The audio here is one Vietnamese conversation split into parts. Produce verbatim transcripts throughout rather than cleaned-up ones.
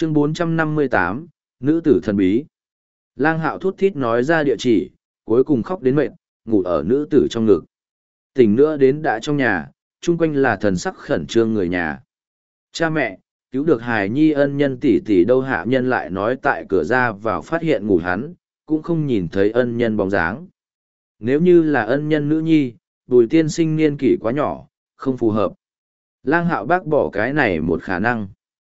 Chương bốn trăm năm mươi tám, Nữ tử thần bí. Lang Hạo thút thít nói ra địa chỉ, cuối cùng khóc đến mệt, ngủ ở nữ tử trong ngực. Tỉnh nữa đến đã trong nhà, chung quanh là thần sắc khẩn trương người nhà. Cha mẹ, cứu được hài nhi ân nhân tỷ tỷ đâu, hạ nhân lại nói tại cửa ra vào phát hiện ngủ hắn, cũng không nhìn thấy ân nhân bóng dáng. Nếu như là ân nhân nữ nhi, Bùi tiên sinh niên kỷ quá nhỏ, không phù hợp. Lang Hạo bác bỏ cái này một khả năng.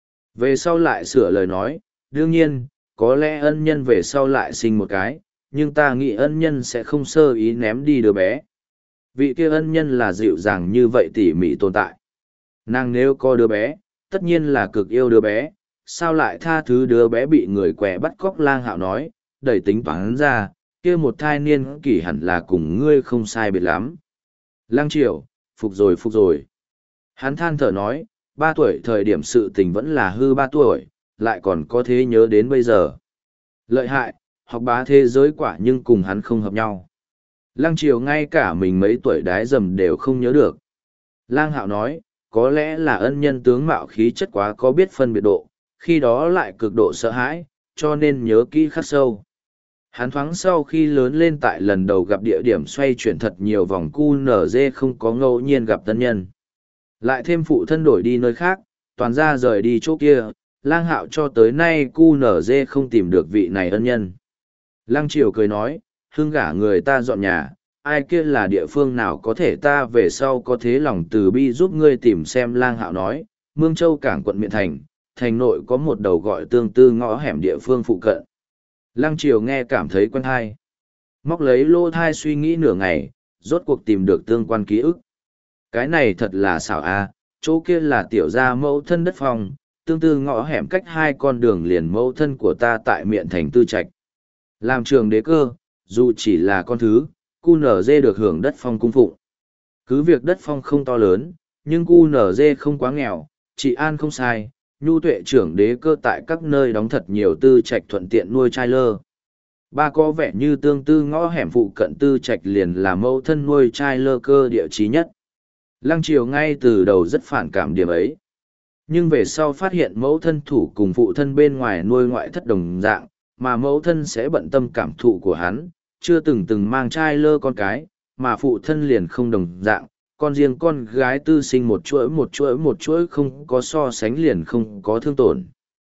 Về sau lại sửa lời nói, đương nhiên, có lẽ ân nhân về sau lại sinh một cái, nhưng ta nghĩ ân nhân sẽ không sơ ý ném đi đứa bé. Vị kia ân nhân là dịu dàng như vậy tỉ mỉ tồn tại. Nàng nếu có đứa bé, tất nhiên là cực yêu đứa bé, sao lại tha thứ đứa bé bị người què bắt cóc. Lang Hạo nói, đẩy tính toán ra, kia một thai niên kỷ hẳn là cùng ngươi không sai biệt lắm. Lang Triều, phục rồi phục rồi. Hắn than thở nói, ba tuổi thời điểm sự tình vẫn là hư ba tuổi, lại còn có thế nhớ đến bây giờ. Lợi hại, học bá thế giới quả nhưng cùng hắn không hợp nhau. Lăng Triều ngay cả mình mấy tuổi đái dầm đều không nhớ được. Lang Hạo nói, có lẽ là ân nhân tướng mạo khí chất quá có biết phân biệt độ, khi đó lại cực độ sợ hãi, cho nên nhớ kỹ khắc sâu. Hắn thoáng sau khi lớn lên tại lần đầu gặp địa điểm xoay chuyển thật nhiều vòng cu nở dê không có ngẫu nhiên gặp tân nhân. Lại thêm phụ thân đổi đi nơi khác, toàn ra rời đi chỗ kia, Lang Hạo cho tới nay cu nở dê không tìm được vị này ân nhân. Lăng Triều cười nói, hưng gả người ta dọn nhà, ai kia là địa phương nào có thể ta về sau có thế lòng từ bi giúp ngươi tìm xem. Lang Hạo nói, Mương Châu cảng quận Miện Thành, thành nội có một đầu gọi tương tư ngõ hẻm địa phương phụ cận. Lăng Triều nghe cảm thấy quen thai. Móc lấy lô thai suy nghĩ nửa ngày, rốt cuộc tìm được tương quan ký ức. Cái này thật là xảo a, chỗ kia là tiểu gia mẫu thân đất phòng, tương tư ngõ hẻm cách hai con đường liền mẫu thân của ta tại Miện Thành Tư Trạch. Làm trường đế cơ, dù chỉ là con thứ, cu nở dê được hưởng đất phong cung phụng. Cứ việc đất phong không to lớn, nhưng cu nở dê không quá nghèo, trị an không sai, nhu tuệ trưởng đế cơ tại các nơi đóng thật nhiều tư trạch thuận tiện nuôi trai lơ. Ba có vẻ như tương tư ngõ hẻm phụ cận Tư Trạch liền là mẫu thân nuôi trai lơ cơ địa chí nhất. Lăng Triều ngay từ đầu rất phản cảm điểm ấy. Nhưng về sau phát hiện mẫu thân thủ cùng phụ thân bên ngoài nuôi ngoại thất đồng dạng, mà mẫu thân sẽ bận tâm cảm thụ của hắn, chưa từng từng mang trai lơ con cái, mà phụ thân liền không đồng dạng, con riêng con gái tư sinh một chuỗi một chuỗi một chuỗi không có so sánh liền không có thương tổn.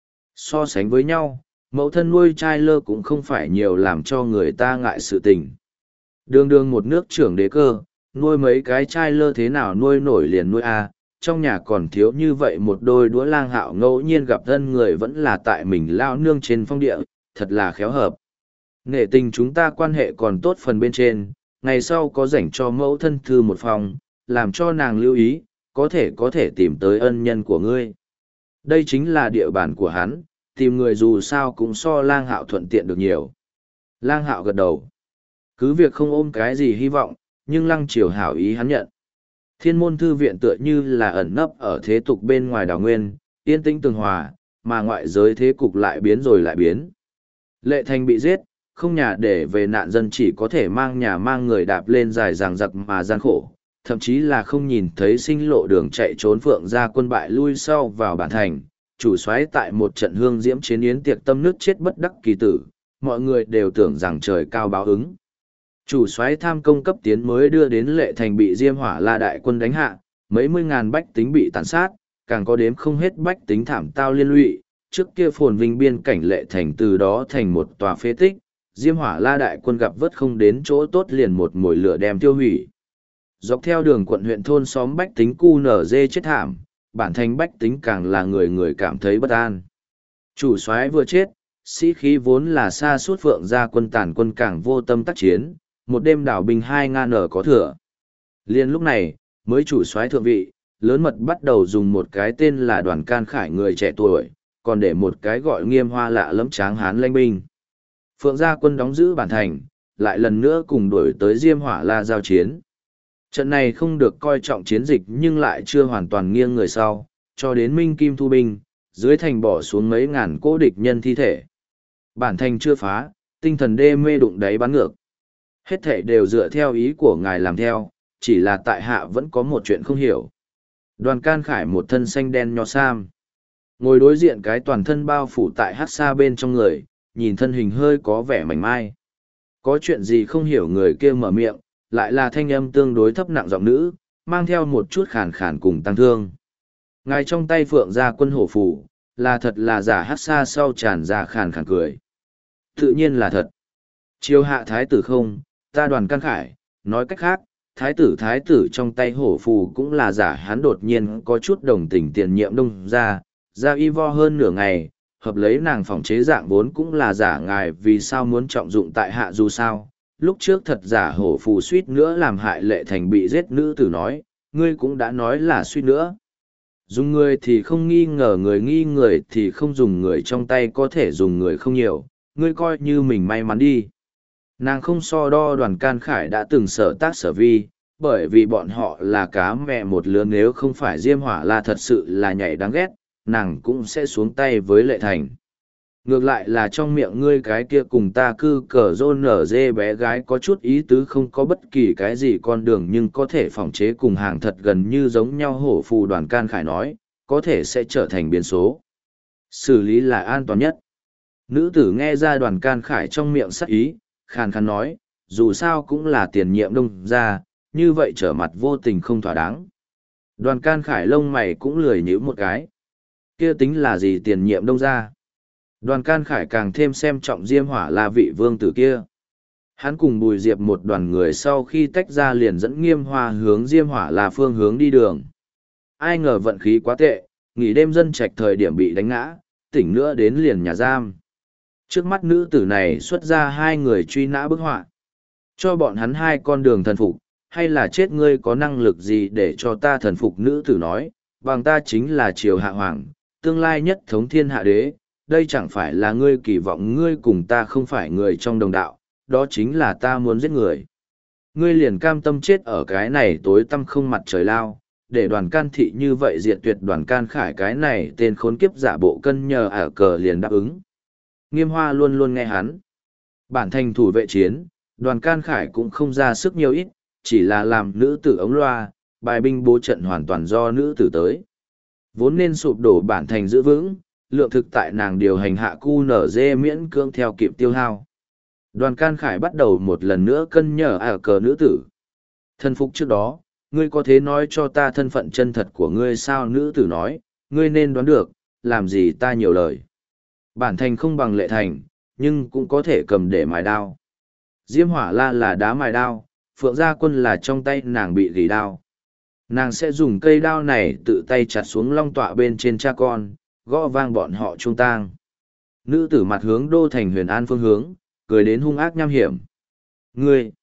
So sánh với nhau, mẫu thân nuôi trai lơ cũng không phải nhiều làm cho người ta ngại sự tình. Đường đường một nước trưởng đế cơ, nuôi mấy cái trai lơ thế nào nuôi nổi liền nuôi a, trong nhà còn thiếu như vậy một đôi đũa. Lang Hạo ngẫu nhiên gặp thân người vẫn là tại mình lao nương trên phong địa, thật là khéo hợp. Nghệ tình chúng ta quan hệ còn tốt phần bên trên, ngày sau có rảnh cho mẫu thân thư một phòng, làm cho nàng lưu ý, có thể có thể tìm tới ân nhân của ngươi. Đây chính là địa bàn của hắn, tìm người dù sao cũng so Lang Hạo thuận tiện được nhiều. Lang Hạo gật đầu. Cứ việc không ôm cái gì hy vọng, nhưng Lăng Triều hảo ý hắn nhận. Thiên môn thư viện tựa như là ẩn nấp ở thế tục bên ngoài đảo nguyên, yên tĩnh tường hòa, mà ngoại giới thế cục lại biến rồi lại biến. Lệ Thành bị giết, không nhà để về nạn dân chỉ có thể mang nhà mang người đạp lên dài dằng dặc mà gian khổ, thậm chí là không nhìn thấy sinh lộ đường chạy trốn. Phượng gia quân bại lui sau vào bản thành, chủ soái tại một trận hương diễm chiến yến tiệc tâm nước chết bất đắc kỳ tử, mọi người đều tưởng rằng trời cao báo ứng. Chủ soái tham công cấp tiến mới đưa đến Lệ Thành bị Diêm Hỏa La đại quân đánh hạ, mấy mươi ngàn bách tính bị tàn sát, càng có đếm không hết bách tính thảm tao liên lụy. Trước kia phồn vinh biên cảnh Lệ Thành từ đó thành một tòa phế tích, Diêm Hỏa La đại quân gặp vớt không đến chỗ tốt liền một mồi lửa đem tiêu hủy. Dọc theo đường quận huyện thôn xóm bách tính cu nở dê chết thảm, bản thành bách tính càng là người người cảm thấy bất an. Chủ soái vừa chết, sĩ khí vốn là xa suốt. Phượng gia quân tàn quân càng vô tâm tác chiến, một đêm đảo binh hai ngàn nở có thừa. Liên lúc này, mới chủ soái thượng vị, lớn mật bắt đầu dùng một cái tên là Đoàn Can Khải người trẻ tuổi, còn để một cái gọi Nghiêm Hoa lạ lẫm tráng hán lãnh binh. Phượng gia quân đóng giữ bản thành, lại lần nữa cùng đuổi tới Diêm Hỏa La giao chiến. Trận này không được coi trọng chiến dịch nhưng lại chưa hoàn toàn nghiêng người sau, cho đến Minh Kim thu binh, dưới thành bỏ xuống mấy ngàn cỗ địch nhân thi thể. Bản thành chưa phá, tinh thần đê mê đụng đáy bắn ngược. Hết thể đều dựa theo ý của ngài làm theo, chỉ là tại hạ vẫn có một chuyện không hiểu. Đoàn Can Khải một thân xanh đen nho sam. Ngồi đối diện cái toàn thân bao phủ tại hát xa bên trong người, nhìn thân hình hơi có vẻ mảnh mai. Có chuyện gì không hiểu người kia mở miệng, lại là thanh âm tương đối thấp nặng giọng nữ, mang theo một chút khàn khàn cùng tăng thương. Ngài trong tay phượng ra quân hổ phủ, là thật là giả hát xa sau tràn ra khàn khàn cười. Tự nhiên là thật. Chiêu hạ thái tử không, ta Đoàn Can Khải, nói cách khác, thái tử thái tử trong tay hổ phù cũng là giả. Hắn đột nhiên có chút đồng tình tiền nhiệm đông ra, ra y vo hơn nửa ngày, hợp lấy nàng phòng chế dạng vốn cũng là giả. Ngài vì sao muốn trọng dụng tại hạ dù sao, lúc trước thật giả hổ phù suýt nữa làm hại Lệ Thành bị giết. Nữ tử nói, ngươi cũng đã nói là suýt nữa. Dùng người thì không nghi ngờ người, nghi người thì không dùng người, trong tay có thể dùng người không nhiều, ngươi coi như mình may mắn đi. Nàng không so đo Đoàn Can Khải đã từng sở tác sở vi, bởi vì bọn họ là cá mẹ một lứa, nếu không phải Diêm Hỏa là thật sự là nhảy đáng ghét, nàng cũng sẽ xuống tay với Lệ Thành. Ngược lại là trong miệng ngươi cái kia cùng ta cư cờ rôn nở dê bé gái có chút ý tứ, không có bất kỳ cái gì con đường nhưng có thể phòng chế cùng hàng thật gần như giống nhau. Hổ phù Đoàn Can Khải nói, có thể sẽ trở thành biến số. Xử lý là an toàn nhất. Nữ tử nghe ra Đoàn Can Khải trong miệng sắc ý, khàn khàn nói, dù sao cũng là tiền nhiệm đông ra, như vậy trở mặt vô tình không thỏa đáng. Đoàn Can Khải lông mày cũng lười nhíu một cái. Kia tính là gì tiền nhiệm đông ra? Đoàn Can Khải càng thêm xem trọng Diêm Hỏa là vị vương tử kia. Hắn cùng Bùi Diệp một đoàn người sau khi tách ra liền dẫn Nghiêm Hoa hướng Diêm Hỏa là phương hướng đi đường. Ai ngờ vận khí quá tệ, nghỉ đêm dân trạch thời điểm bị đánh ngã, tỉnh nữa đến liền nhà giam. Trước mắt nữ tử này xuất ra hai người truy nã bức họa. Cho bọn hắn hai con đường thần phục, hay là chết, ngươi có năng lực gì để cho ta thần phục? Nữ tử nói, bằng ta chính là triều hạ hoàng, tương lai nhất thống thiên hạ đế, đây chẳng phải là ngươi kỳ vọng. Ngươi cùng ta không phải người trong đồng đạo, đó chính là ta muốn giết người. Ngươi liền cam tâm chết ở cái này tối tăm không mặt trời lao, để Đoàn Can thị như vậy diệt tuyệt Đoàn Can Khải cái này tên khốn kiếp giả bộ cân nhờ ả cờ liền đáp ứng. Nghiêm Hoa luôn luôn nghe hắn. Bản thành thủ vệ chiến, Đoàn Can Khải cũng không ra sức nhiều ít, chỉ là làm nữ tử ống loa, bài binh bố trận hoàn toàn do nữ tử tới. Vốn nên sụp đổ bản thành giữ vững, lượng thực tại nàng điều hành hạ cu nở dê miễn cưỡng theo kịp tiêu hao. Đoàn Can Khải bắt đầu một lần nữa cân nhở ả cờ nữ tử. Thân phục trước đó, ngươi có thể nói cho ta thân phận chân thật của ngươi sao? Nữ tử nói, ngươi nên đoán được, làm gì ta nhiều lời. Bản thành không bằng Lệ Thành, nhưng cũng có thể cầm để mài đao. Diêm Hỏa La là đá mài đao, Phượng Gia Quân là trong tay nàng bị gỉ đao. Nàng sẽ dùng cây đao này tự tay chặt xuống long tọa bên trên cha con, gõ vang bọn họ trung tang. Nữ tử mặt hướng đô thành Huyền An phương hướng, cười đến hung ác nham hiểm. Ngươi,